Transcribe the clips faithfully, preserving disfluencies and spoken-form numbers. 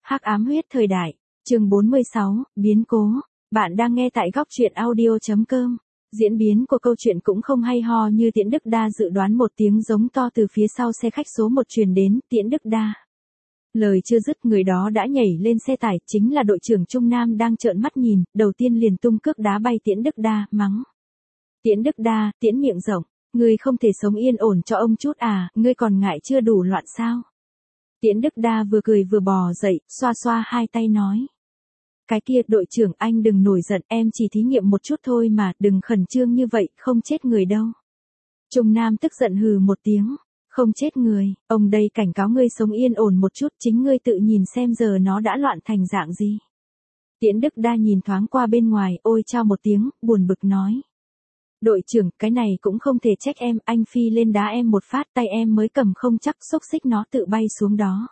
Hắc ám huyết thời đại, chương bốn mươi sáu, biến cố. Bạn đang nghe tại góc truyện audio chấm com. Diễn biến của câu chuyện cũng không hay ho như Tiễn Đức Đa dự đoán, một tiếng giống to từ phía sau xe khách số một truyền đến. Tiễn Đức Đa. Lời chưa dứt, người đó đã nhảy lên xe tải, chính là đội trưởng Trung Nam đang trợn mắt nhìn, đầu tiên liền tung cước đá bay Tiễn Đức Đa, mắng. Tiễn Đức Đa, Tiễn miệng rộng, ngươi không thể sống yên ổn cho ông chút à, ngươi còn ngại chưa đủ loạn sao? Tiễn Đức Đa vừa cười vừa bò dậy, xoa xoa hai tay nói. Cái kia, đội trưởng anh đừng nổi giận, em chỉ thí nghiệm một chút thôi mà, đừng khẩn trương như vậy, không chết người đâu. Trung Nam tức giận hừ một tiếng. Không chết người, ông đây cảnh cáo ngươi sống yên ổn một chút, chính ngươi tự nhìn xem giờ nó đã loạn thành dạng gì. Tiễn Đức Đa nhìn thoáng qua bên ngoài, ôi chao một tiếng, buồn bực nói. Đội trưởng, cái này cũng không thể trách em, anh phi lên đá em một phát, tay em mới cầm không chắc, xốc xích nó tự bay xuống đó.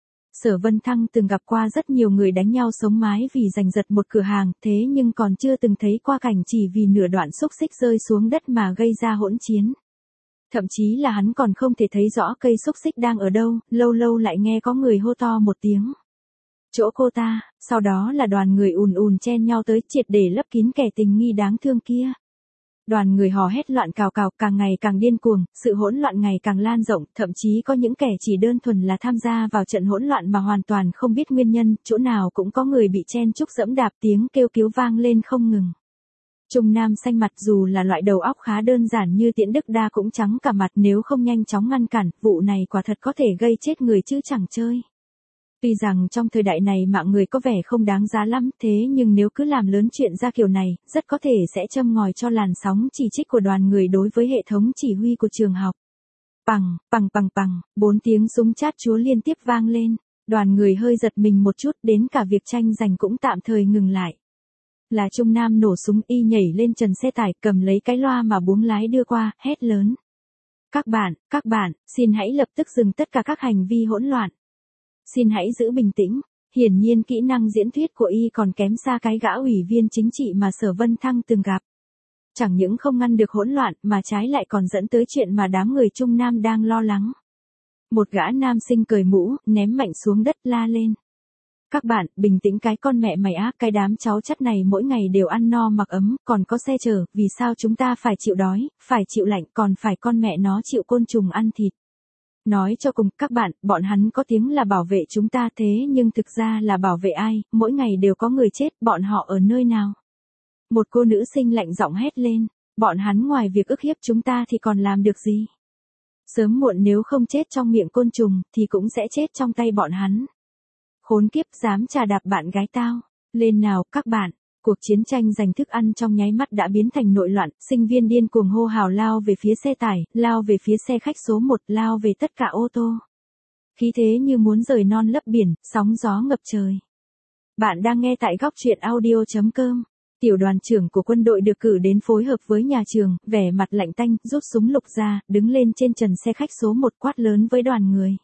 Sở Vân Thăng từng gặp qua rất nhiều người đánh nhau sống mái vì giành giật một cửa hàng, thế nhưng còn chưa từng thấy qua cảnh chỉ vì nửa đoạn xốc xích rơi xuống đất mà gây ra hỗn chiến. Thậm chí là hắn còn không thể thấy rõ cây xúc xích đang ở đâu, lâu lâu lại nghe có người hô to một tiếng. Chỗ cô ta, sau đó là đoàn người ùn ùn chen nhau tới, triệt để lấp kín kẻ tình nghi đáng thương kia. Đoàn người hò hét loạn cào cào, càng ngày càng điên cuồng, sự hỗn loạn ngày càng lan rộng, thậm chí có những kẻ chỉ đơn thuần là tham gia vào trận hỗn loạn mà hoàn toàn không biết nguyên nhân, chỗ nào cũng có người bị chen chúc dẫm đạp, tiếng kêu cứu vang lên không ngừng. Trung Nam xanh mặt, dù là loại đầu óc khá đơn giản như Tiễn Đức Đa cũng trắng cả mặt, nếu không nhanh chóng ngăn cản, vụ này quả thật có thể gây chết người chứ chẳng chơi. Tuy rằng trong thời đại này mạng người có vẻ không đáng giá lắm, thế nhưng nếu cứ làm lớn chuyện ra kiểu này, rất có thể sẽ châm ngòi cho làn sóng chỉ trích của đoàn người đối với hệ thống chỉ huy của trường học. Pằng, pằng pằng pằng, bốn tiếng súng chát chúa liên tiếp vang lên, đoàn người hơi giật mình một chút, đến cả việc tranh giành cũng tạm thời ngừng lại. Là Trung Nam nổ súng, y nhảy lên trần xe tải, cầm lấy cái loa mà buống lái đưa qua, hét lớn. Các bạn, các bạn, xin hãy lập tức dừng tất cả các hành vi hỗn loạn. Xin hãy giữ bình tĩnh, hiển nhiên kỹ năng diễn thuyết của y còn kém xa cái gã ủy viên chính trị mà Sở Vân Thăng từng gặp. Chẳng những không ngăn được hỗn loạn mà trái lại còn dẫn tới chuyện mà đám người Trung Nam đang lo lắng. Một gã nam sinh cởi mũ, ném mạnh xuống đất, la lên. Các bạn, bình tĩnh cái con mẹ mày á, cái đám cháu chắt này mỗi ngày đều ăn no mặc ấm, còn có xe chở, vì sao chúng ta phải chịu đói, phải chịu lạnh, còn phải con mẹ nó chịu côn trùng ăn thịt. Nói cho cùng, các bạn, bọn hắn có tiếng là bảo vệ chúng ta thế nhưng thực ra là bảo vệ ai, mỗi ngày đều có người chết, bọn họ ở nơi nào? Một cô nữ sinh lạnh giọng hét lên, bọn hắn ngoài việc ức hiếp chúng ta thì còn làm được gì? Sớm muộn nếu không chết trong miệng côn trùng, thì cũng sẽ chết trong tay bọn hắn. Khốn kiếp, dám chà đạp bạn gái tao, lên nào, các bạn. Cuộc chiến tranh giành thức ăn trong nháy mắt đã biến thành nội loạn, sinh viên điên cuồng hô hào lao về phía xe tải, lao về phía xe khách số một, lao về tất cả ô tô. Khí thế như muốn rời non lấp biển, sóng gió ngập trời. Bạn đang nghe tại góc truyện audio chấm com. Tiểu đoàn trưởng của quân đội được cử đến phối hợp với nhà trường, vẻ mặt lạnh tanh, rút súng lục ra, đứng lên trên trần xe khách số một, quát lớn với đoàn người.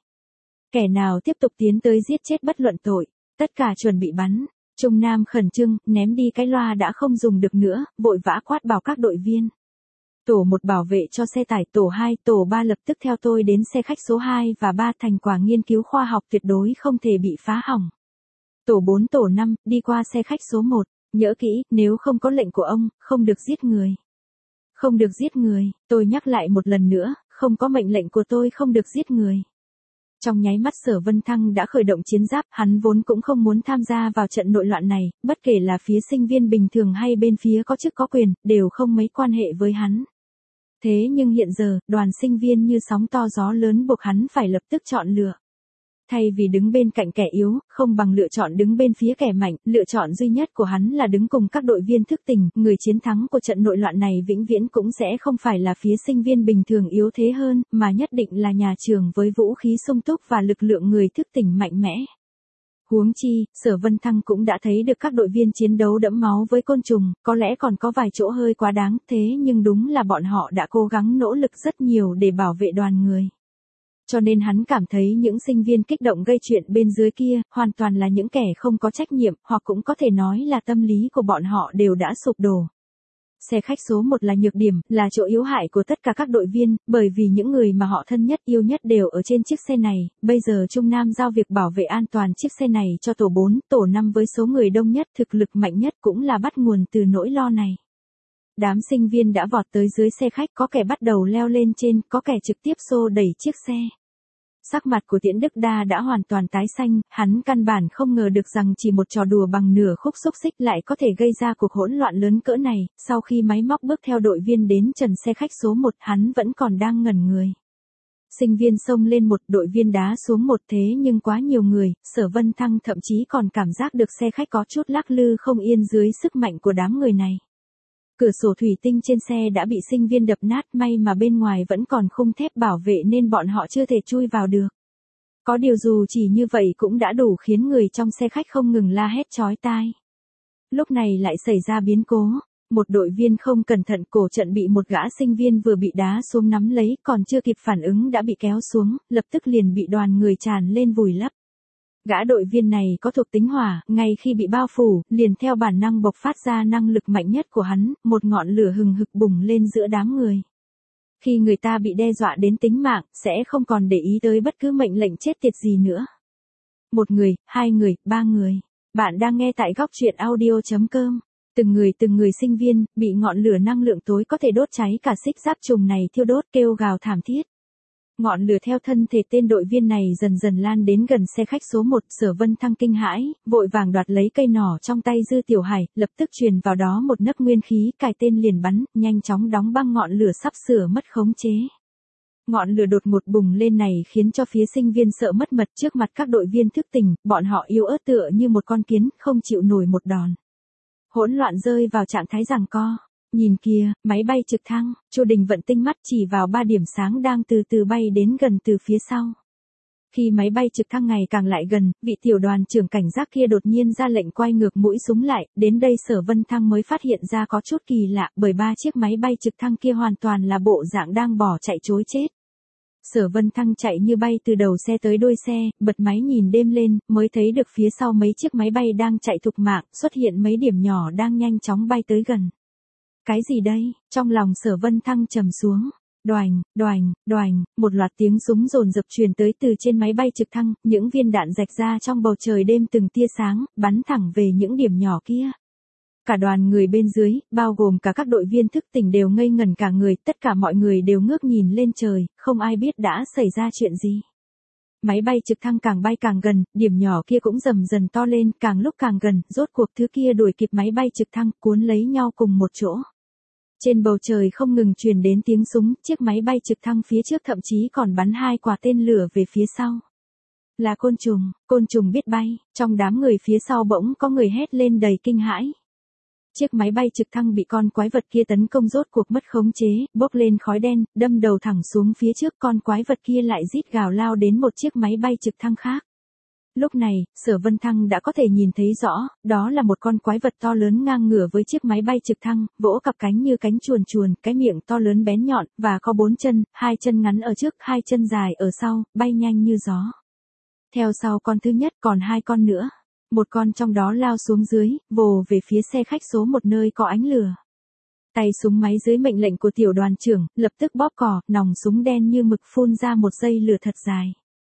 Kẻ nào tiếp tục tiến tới giết chết bất luận tội, tất cả chuẩn bị bắn. Trung Nam khẩn trương, ném đi cái loa đã không dùng được nữa, vội vã quát bảo các đội viên. Tổ một bảo vệ cho xe tải, tổ hai, tổ ba lập tức theo tôi đến xe khách số hai và ba, thành quả nghiên cứu khoa học tuyệt đối không thể bị phá hỏng. Tổ bốn, tổ năm, đi qua xe khách số một, nhớ kỹ, nếu không có lệnh của ông, không được giết người. Không được giết người, tôi nhắc lại một lần nữa, không có mệnh lệnh của tôi không được giết người. Trong nháy mắt Sở Vân Thăng đã khởi động chiến giáp, hắn vốn cũng không muốn tham gia vào trận nội loạn này, bất kể là phía sinh viên bình thường hay bên phía có chức có quyền, đều không mấy quan hệ với hắn. Thế nhưng hiện giờ, đoàn sinh viên như sóng to gió lớn buộc hắn phải lập tức chọn lựa. Thay vì đứng bên cạnh kẻ yếu, không bằng lựa chọn đứng bên phía kẻ mạnh, lựa chọn duy nhất của hắn là đứng cùng các đội viên thức tỉnh, người chiến thắng của trận nội loạn này vĩnh viễn cũng sẽ không phải là phía sinh viên bình thường yếu thế hơn, mà nhất định là nhà trường với vũ khí sung túc và lực lượng người thức tỉnh mạnh mẽ. Huống chi, Sở Vân Thăng cũng đã thấy được các đội viên chiến đấu đẫm máu với côn trùng, có lẽ còn có vài chỗ hơi quá đáng, thế nhưng đúng là bọn họ đã cố gắng nỗ lực rất nhiều để bảo vệ đoàn người. Cho nên hắn cảm thấy những sinh viên kích động gây chuyện bên dưới kia, hoàn toàn là những kẻ không có trách nhiệm, hoặc cũng có thể nói là tâm lý của bọn họ đều đã sụp đổ. Xe khách số một là nhược điểm, là chỗ yếu hại của tất cả các đội viên, bởi vì những người mà họ thân nhất yêu nhất đều ở trên chiếc xe này, bây giờ Trung Nam giao việc bảo vệ an toàn chiếc xe này cho tổ bốn, tổ năm với số người đông nhất, thực lực mạnh nhất cũng là bắt nguồn từ nỗi lo này. Đám sinh viên đã vọt tới dưới xe khách, có kẻ bắt đầu leo lên trên, có kẻ trực tiếp xô đẩy chiếc xe. Sắc mặt của Tiễn Đức Đa đã hoàn toàn tái xanh, hắn căn bản không ngờ được rằng chỉ một trò đùa bằng nửa khúc xúc xích lại có thể gây ra cuộc hỗn loạn lớn cỡ này. Sau khi máy móc bước theo đội viên đến trần xe khách số một, hắn vẫn còn đang ngẩn người. Sinh viên xông lên một, đội viên đá xuống một, thế nhưng quá nhiều người, Sở Vân Thăng thậm chí còn cảm giác được xe khách có chút lắc lư không yên dưới sức mạnh của đám người này. Cửa sổ thủy tinh trên xe đã bị sinh viên đập nát, may mà bên ngoài vẫn còn khung thép bảo vệ nên bọn họ chưa thể chui vào được. Có điều dù chỉ như vậy cũng đã đủ khiến người trong xe khách không ngừng la hét chói tai. Lúc này lại xảy ra biến cố, một đội viên không cẩn thận cổ trận bị một gã sinh viên vừa bị đá xuống nắm lấy, còn chưa kịp phản ứng đã bị kéo xuống, lập tức liền bị đoàn người tràn lên vùi lấp. Gã đội viên này có thuộc tính hỏa, ngay khi bị bao phủ, liền theo bản năng bộc phát ra năng lực mạnh nhất của hắn, một ngọn lửa hừng hực bùng lên giữa đám người. Khi người ta bị đe dọa đến tính mạng, sẽ không còn để ý tới bất cứ mệnh lệnh chết tiệt gì nữa. Một người, hai người, ba người. Bạn đang nghe tại góc truyện audio chấm com. Từng người từng người sinh viên, bị ngọn lửa năng lượng tối có thể đốt cháy cả xích giáp trùng này thiêu đốt kêu gào thảm thiết. Ngọn lửa theo thân thể tên đội viên này dần dần lan đến gần xe khách số một, Sở Vân Thăng kinh hãi, vội vàng đoạt lấy cây nỏ trong tay Dư Tiểu Hải, lập tức truyền vào đó một nấc nguyên khí, cài tên liền bắn, nhanh chóng đóng băng ngọn lửa sắp sửa mất khống chế. Ngọn lửa đột ngột bùng lên này khiến cho phía sinh viên sợ mất mật trước mặt các đội viên thức tỉnh, bọn họ yếu ớt tựa như một con kiến, không chịu nổi một đòn. Hỗn loạn rơi vào trạng thái giằng co. Nhìn kìa, máy bay trực thăng, Chu Đình Vận tinh mắt chỉ vào ba điểm sáng đang từ từ bay đến gần từ phía sau. Khi máy bay trực thăng ngày càng lại gần, vị tiểu đoàn trưởng cảnh giác kia đột nhiên ra lệnh quay ngược mũi súng lại, đến đây Sở Vân Thăng mới phát hiện ra có chút kỳ lạ, bởi ba chiếc máy bay trực thăng kia hoàn toàn là bộ dạng đang bỏ chạy trối chết. Sở Vân Thăng chạy như bay từ đầu xe tới đuôi xe, bật máy nhìn đêm lên, mới thấy được phía sau mấy chiếc máy bay đang chạy thục mạng, xuất hiện mấy điểm nhỏ đang nhanh chóng bay tới gần. Cái gì đây? Trong lòng Sở Vân Thăng trầm xuống. Đoành, đoành, đoành, một loạt tiếng súng dồn dập truyền tới từ trên máy bay trực thăng, những viên đạn rạch ra trong bầu trời đêm từng tia sáng, bắn thẳng về những điểm nhỏ kia. Cả đoàn người bên dưới, bao gồm cả các đội viên thức tỉnh đều ngây ngẩn cả người, tất cả mọi người đều ngước nhìn lên trời, không ai biết đã xảy ra chuyện gì. Máy bay trực thăng càng bay càng gần, điểm nhỏ kia cũng dần dần to lên, càng lúc càng gần, rốt cuộc thứ kia đuổi kịp máy bay trực thăng, cuốn lấy nhau cùng một chỗ. Trên bầu trời không ngừng truyền đến tiếng súng, chiếc máy bay trực thăng phía trước thậm chí còn bắn hai quả tên lửa về phía sau. Là côn trùng, côn trùng biết bay, trong đám người phía sau bỗng có người hét lên đầy kinh hãi. Chiếc máy bay trực thăng bị con quái vật kia tấn công rốt cuộc mất khống chế, bốc lên khói đen, đâm đầu thẳng xuống phía trước, con quái vật kia lại rít gào lao đến một chiếc máy bay trực thăng khác. Lúc này, Sở Vân Thăng đã có thể nhìn thấy rõ, đó là một con quái vật to lớn ngang ngửa với chiếc máy bay trực thăng, vỗ cặp cánh như cánh chuồn chuồn, cái miệng to lớn bén nhọn, và có bốn chân, hai chân ngắn ở trước, hai chân dài ở sau, bay nhanh như gió. Theo sau con thứ nhất còn hai con nữa. Một con trong đó lao xuống dưới, vồ về phía xe khách số một nơi có ánh lửa. Tay súng máy dưới mệnh lệnh của tiểu đoàn trưởng, lập tức bóp cò, nòng súng đen như mực phun ra một dây lửa thật dài.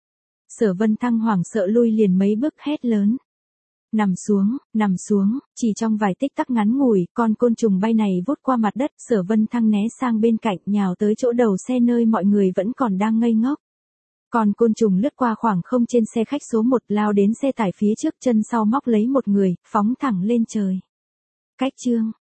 Sở Vân Thăng hoảng sợ lui liền mấy bước hét lớn. Nằm xuống, nằm xuống, chỉ trong vài tích tắc ngắn ngủi, con côn trùng bay này vút qua mặt đất, Sở Vân Thăng né sang bên cạnh nhào tới chỗ đầu xe nơi mọi người vẫn còn đang ngây ngốc. Còn côn trùng lướt qua khoảng không trên xe khách số một lao đến xe tải phía trước chân sau móc lấy một người, phóng thẳng lên trời. Cách chương,